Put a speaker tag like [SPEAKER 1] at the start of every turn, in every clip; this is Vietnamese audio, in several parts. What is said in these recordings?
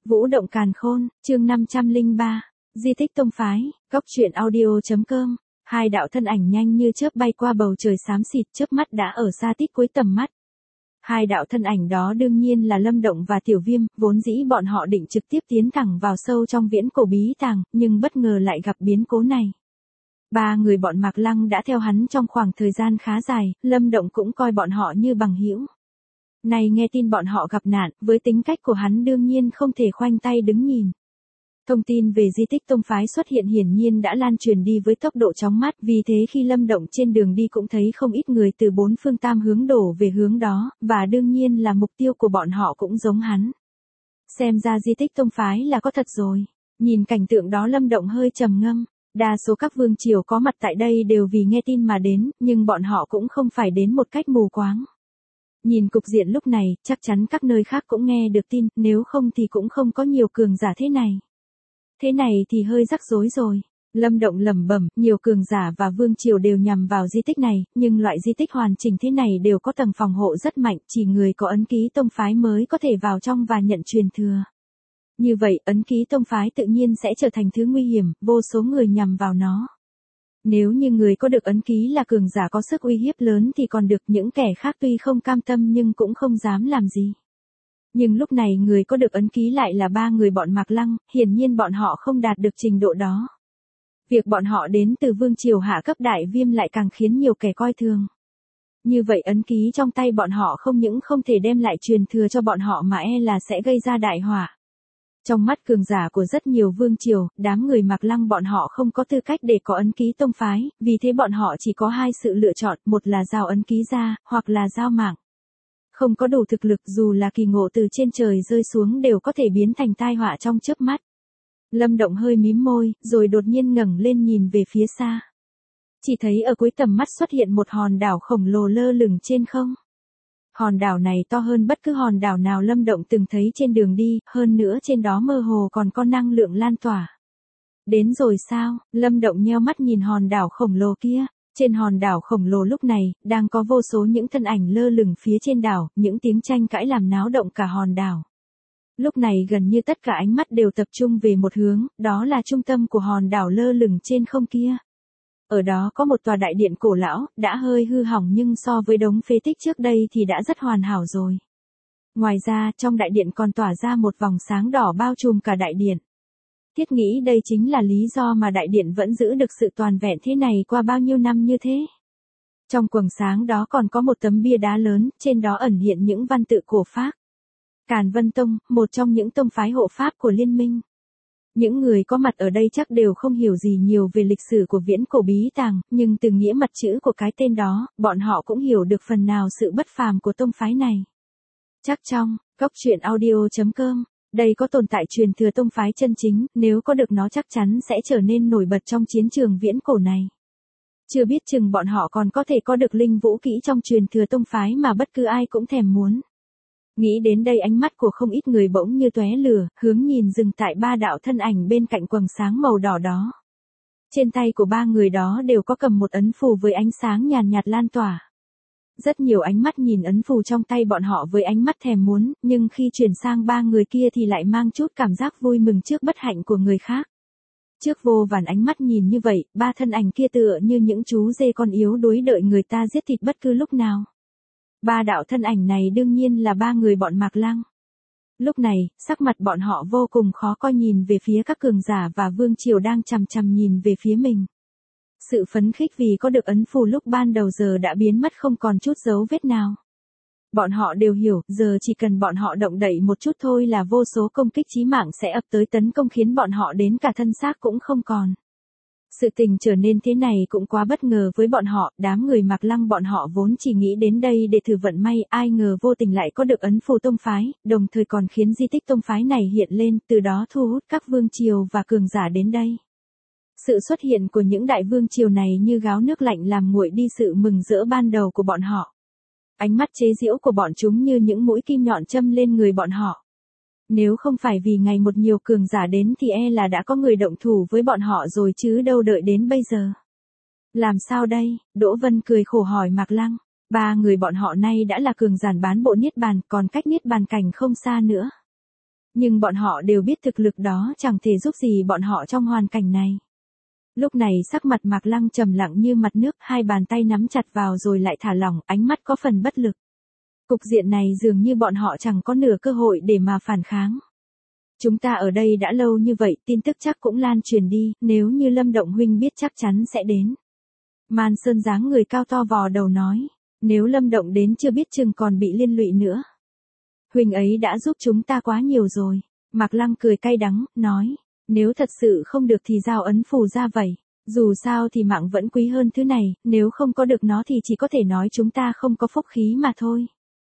[SPEAKER 1] Vũ động càn khôn, chương 503, di tích tông phái, góc truyện audio.com. Hai đạo thân ảnh nhanh như chớp bay qua bầu trời xám xịt, chớp mắt đã ở xa tít cuối tầm mắt. Hai đạo thân ảnh đó đương nhiên là Lâm Động và Tiểu Viêm, vốn dĩ bọn họ định trực tiếp tiến thẳng vào sâu trong viễn cổ bí tàng, nhưng bất ngờ lại gặp biến cố này. Ba người bọn Mạc Lăng đã theo hắn trong khoảng thời gian khá dài, Lâm Động cũng coi bọn họ như bằng hữu. Này nghe tin bọn họ gặp nạn, với tính cách của hắn đương nhiên không thể khoanh tay đứng nhìn. Thông tin về di tích tông phái xuất hiện hiển nhiên đã lan truyền đi với tốc độ chóng mặt, vì thế khi Lâm Động trên đường đi cũng thấy không ít người từ bốn phương tám hướng đổ về hướng đó, và đương nhiên là mục tiêu của bọn họ cũng giống hắn. Xem ra di tích tông phái là có thật rồi. Nhìn cảnh tượng đó Lâm Động hơi trầm ngâm. Đa số các vương triều có mặt tại đây đều vì nghe tin mà đến, nhưng bọn họ cũng không phải đến một cách mù quáng. Nhìn cục diện lúc này, chắc chắn các nơi khác cũng nghe được tin, nếu không thì cũng không có nhiều cường giả thế này. Thế này thì hơi rắc rối rồi. Lâm Động lẩm bẩm, nhiều cường giả và vương triều đều nhằm vào di tích này, nhưng loại di tích hoàn chỉnh thế này đều có tầng phòng hộ rất mạnh, chỉ người có ấn ký tông phái mới có thể vào trong và nhận truyền thừa. Như vậy, ấn ký tông phái tự nhiên sẽ trở thành thứ nguy hiểm, vô số người nhằm vào nó. Nếu như người có được ấn ký là cường giả có sức uy hiếp lớn thì còn được, những kẻ khác tuy không cam tâm nhưng cũng không dám làm gì. Nhưng lúc này người có được ấn ký lại là ba người bọn Mạc Lăng, hiển nhiên bọn họ không đạt được trình độ đó. Việc bọn họ đến từ vương triều hạ cấp Đại Viêm lại càng khiến nhiều kẻ coi thường. Như vậy ấn ký trong tay bọn họ không những không thể đem lại truyền thừa cho bọn họ mà là sẽ gây ra đại họa. Trong mắt cường giả của rất nhiều vương triều, đám người Mạc Lăng bọn họ không có tư cách để có ấn ký tông phái, vì thế bọn họ chỉ có hai sự lựa chọn, một là giao ấn ký ra, hoặc là giao mạng. Không có đủ thực lực dù là kỳ ngộ từ trên trời rơi xuống đều có thể biến thành tai họa trong chớp mắt. Lâm Động hơi mím môi, rồi đột nhiên ngẩng lên nhìn về phía xa. Chỉ thấy ở cuối tầm mắt xuất hiện một hòn đảo khổng lồ lơ lửng trên không. Hòn đảo này to hơn bất cứ hòn đảo nào Lâm Động từng thấy trên đường đi, hơn nữa trên đó mơ hồ còn có năng lượng lan tỏa. Đến rồi sao? Lâm Động nheo mắt nhìn hòn đảo khổng lồ kia. Trên hòn đảo khổng lồ lúc này, đang có vô số những thân ảnh lơ lửng phía trên đảo, những tiếng tranh cãi làm náo động cả hòn đảo. Lúc này gần như tất cả ánh mắt đều tập trung về một hướng, đó là trung tâm của hòn đảo lơ lửng trên không kia. Ở đó có một tòa đại điện cổ lão, đã hơi hư hỏng nhưng so với đống phế tích trước đây thì đã rất hoàn hảo rồi. Ngoài ra, trong đại điện còn tỏa ra một vòng sáng đỏ bao trùm cả đại điện. Thiết nghĩ đây chính là lý do mà đại điện vẫn giữ được sự toàn vẹn thế này qua bao nhiêu năm như thế. Trong quầng sáng đó còn có một tấm bia đá lớn, trên đó ẩn hiện những văn tự cổ Phác. Càn Vân Tông, một trong những tông phái hộ Pháp của liên minh. Những người có mặt ở đây chắc đều không hiểu gì nhiều về lịch sử của viễn cổ bí tàng, nhưng từ nghĩa mặt chữ của cái tên đó, bọn họ cũng hiểu được phần nào sự bất phàm của tông phái này. Chắc trong, góc truyện audio.com, đây có tồn tại truyền thừa tông phái chân chính, nếu có được nó chắc chắn sẽ trở nên nổi bật trong chiến trường viễn cổ này. Chưa biết chừng bọn họ còn có thể có được linh vũ kỹ trong truyền thừa tông phái mà bất cứ ai cũng thèm muốn. Nghĩ đến đây ánh mắt của không ít người bỗng như tóe lửa, hướng nhìn dừng tại ba đạo thân ảnh bên cạnh quầng sáng màu đỏ đó. Trên tay của ba người đó đều có cầm một ấn phù với ánh sáng nhàn nhạt lan tỏa. Rất nhiều ánh mắt nhìn ấn phù trong tay bọn họ với ánh mắt thèm muốn, nhưng khi chuyển sang ba người kia thì lại mang chút cảm giác vui mừng trước bất hạnh của người khác. Trước vô vàn ánh mắt nhìn như vậy, ba thân ảnh kia tựa như những chú dê con yếu đuối đợi người ta giết thịt bất cứ lúc nào. Ba đạo thân ảnh này đương nhiên là ba người bọn Mạc Lăng. Lúc này, sắc mặt bọn họ vô cùng khó coi nhìn về phía các cường giả và vương triều đang chằm chằm nhìn về phía mình. Sự phấn khích vì có được ấn phù lúc ban đầu giờ đã biến mất không còn chút dấu vết nào. Bọn họ đều hiểu, giờ chỉ cần bọn họ động đậy một chút thôi là vô số công kích chí mạng sẽ ập tới tấn công khiến bọn họ đến cả thân xác cũng không còn. Sự tình trở nên thế này cũng quá bất ngờ với bọn họ, đám người Mạc Lăng bọn họ vốn chỉ nghĩ đến đây để thử vận may, ai ngờ vô tình lại có được ấn phù tông phái, đồng thời còn khiến di tích tông phái này hiện lên, từ đó thu hút các vương triều và cường giả đến đây. Sự xuất hiện của những đại vương triều này như gáo nước lạnh làm nguội đi sự mừng rỡ ban đầu của bọn họ. Ánh mắt chế giễu của bọn chúng như những mũi kim nhọn châm lên người bọn họ. Nếu không phải vì ngày một nhiều cường giả đến thì là đã có người động thủ với bọn họ rồi chứ đâu đợi đến bây giờ. Làm sao đây? Đỗ Vân cười khổ hỏi Mạc Lăng. Ba người bọn họ nay đã là cường giản bán bộ niết bàn, còn cách niết bàn cảnh không xa nữa. Nhưng bọn họ đều biết thực lực đó chẳng thể giúp gì bọn họ trong hoàn cảnh này. Lúc này sắc mặt Mạc Lăng trầm lặng như mặt nước, hai bàn tay nắm chặt vào rồi lại thả lỏng, ánh mắt có phần bất lực. Cục diện này dường như bọn họ chẳng có nửa cơ hội để mà phản kháng. Chúng ta ở đây đã lâu như vậy, tin tức chắc cũng lan truyền đi, nếu như Lâm Động huynh biết chắc chắn sẽ đến. Man Sơn dáng người cao to vò đầu nói, nếu Lâm Động đến chưa biết chừng còn bị liên lụy nữa. Huynh ấy đã giúp chúng ta quá nhiều rồi. Mạc Lăng cười cay đắng, nói, nếu thật sự không được thì giao ấn phù ra vậy. Dù sao thì mạng vẫn quý hơn thứ này, nếu không có được nó thì chỉ có thể nói chúng ta không có phúc khí mà thôi.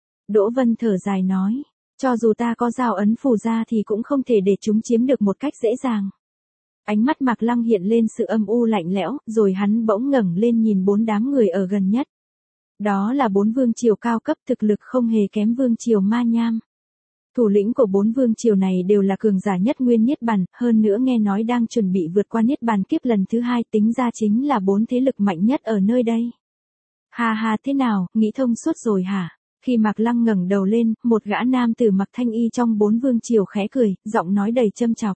[SPEAKER 1] Đỗ Vân thở dài nói, cho dù ta có giao ấn phù ra thì cũng không thể để chúng chiếm được một cách dễ dàng. Ánh mắt Mạc Lăng hiện lên sự âm u lạnh lẽo, rồi hắn bỗng ngẩng lên nhìn 4 đám người ở gần nhất. Đó là 4 vương triều cao cấp, thực lực không hề kém vương triều Ma Nham. Thủ lĩnh của 4 vương triều này đều là cường giả nhất nguyên Niết Bàn, hơn nữa nghe nói đang chuẩn bị vượt qua Niết Bàn kiếp lần thứ 2, tính ra chính là 4 thế lực mạnh nhất ở nơi đây. Ha ha, thế nào, nghĩ thông suốt rồi hả? Khi Mạc Lăng ngẩng đầu lên, một gã nam tử mặc thanh y trong 4 vương triều khẽ cười, giọng nói đầy châm chọc.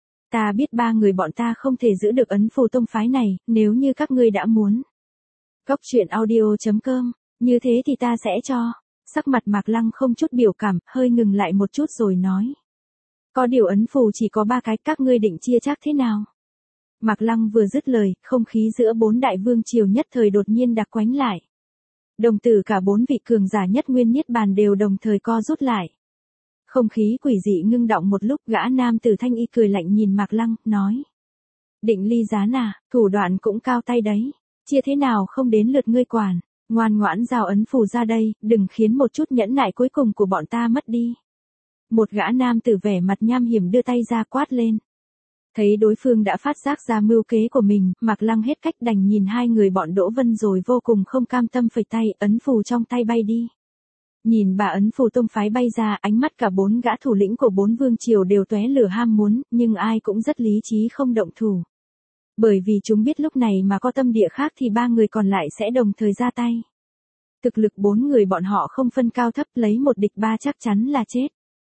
[SPEAKER 1] Ta biết 3 người bọn ta không thể giữ được ấn phù tông phái này, nếu như các ngươi đã muốn. Cốc truyện audio.com, như thế thì ta sẽ cho. Sắc mặt Mạc Lăng không chút biểu cảm, hơi ngừng lại một chút rồi nói. Có điều ấn phù chỉ có 3 cái, các ngươi định chia chắc thế nào? Mạc Lăng vừa dứt lời, không khí giữa 4 đại vương triều nhất thời đột nhiên đặc quánh lại. Đồng tử cả 4 vị cường giả nhất nguyên Niết Bàn đều đồng thời co rút lại. Không khí quỷ dị ngưng động một lúc, gã nam tử thanh y cười lạnh nhìn Mạc Lăng, nói. Định ly gián à, thủ đoạn cũng cao tay đấy. Chia thế nào không đến lượt ngươi quản. Ngoan ngoãn giao ấn phù ra đây, đừng khiến một chút nhẫn nại cuối cùng của bọn ta mất đi. Một gã nam tử vẻ mặt nham hiểm đưa tay ra quát lên. Thấy đối phương đã phát giác ra mưu kế của mình, Mạc Lăng hết cách đành nhìn hai người bọn Đỗ Vân rồi vô cùng không cam tâm phẩy tay, ấn phù trong tay bay đi. Nhìn bà ấn phù tông phái bay ra, ánh mắt cả 4 gã thủ lĩnh của 4 vương triều đều tóe lửa ham muốn, nhưng ai cũng rất lý trí không động thủ. Bởi vì chúng biết lúc này mà có tâm địa khác thì 3 người còn lại sẽ đồng thời ra tay. Thực lực 4 người bọn họ không phân cao thấp, lấy 1 địch 3 chắc chắn là chết.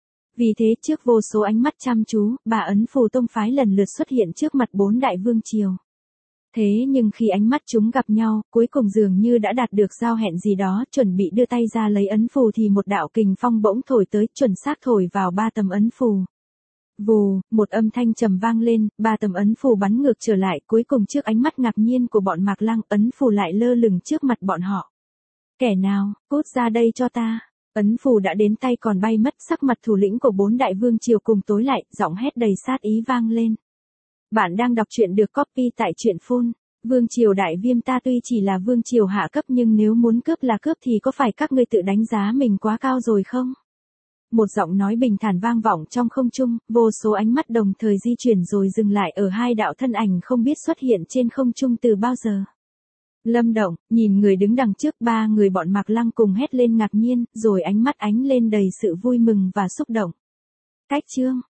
[SPEAKER 1] Vì thế trước vô số ánh mắt chăm chú, bà ấn phù tông phái lần lượt xuất hiện trước mặt 4 đại vương triều. Thế nhưng khi ánh mắt chúng gặp nhau, cuối cùng dường như đã đạt được giao hẹn gì đó, chuẩn bị đưa tay ra lấy ấn phù thì một đạo kình phong bỗng thổi tới, chuẩn xác thổi vào 3 tấm ấn phù. Vù, một âm thanh trầm vang lên, 3 tấm ấn phù bắn ngược trở lại, cuối cùng trước ánh mắt ngạc nhiên của bọn Mạc Lăng, ấn phù lại lơ lửng trước mặt bọn họ. Kẻ nào, cút ra đây cho ta. Ấn phù đã đến tay còn bay mất, sắc mặt thủ lĩnh của 4 đại vương triều cùng tối lại, giọng hét đầy sát ý vang lên. Bạn đang đọc truyện được copy tại truyện phun. Vương triều Đại Viêm ta tuy chỉ là vương triều hạ cấp nhưng nếu muốn cướp là cướp thì có phải các ngươi tự đánh giá mình quá cao rồi không? Một giọng nói bình thản vang vọng trong không trung, vô số ánh mắt đồng thời di chuyển rồi dừng lại ở hai đạo thân ảnh không biết xuất hiện trên không trung từ bao giờ. Lâm Động, nhìn người đứng đằng trước, 3 người bọn Mạc Lăng cùng hét lên ngạc nhiên, rồi ánh mắt ánh lên đầy sự vui mừng và xúc động. Cách chương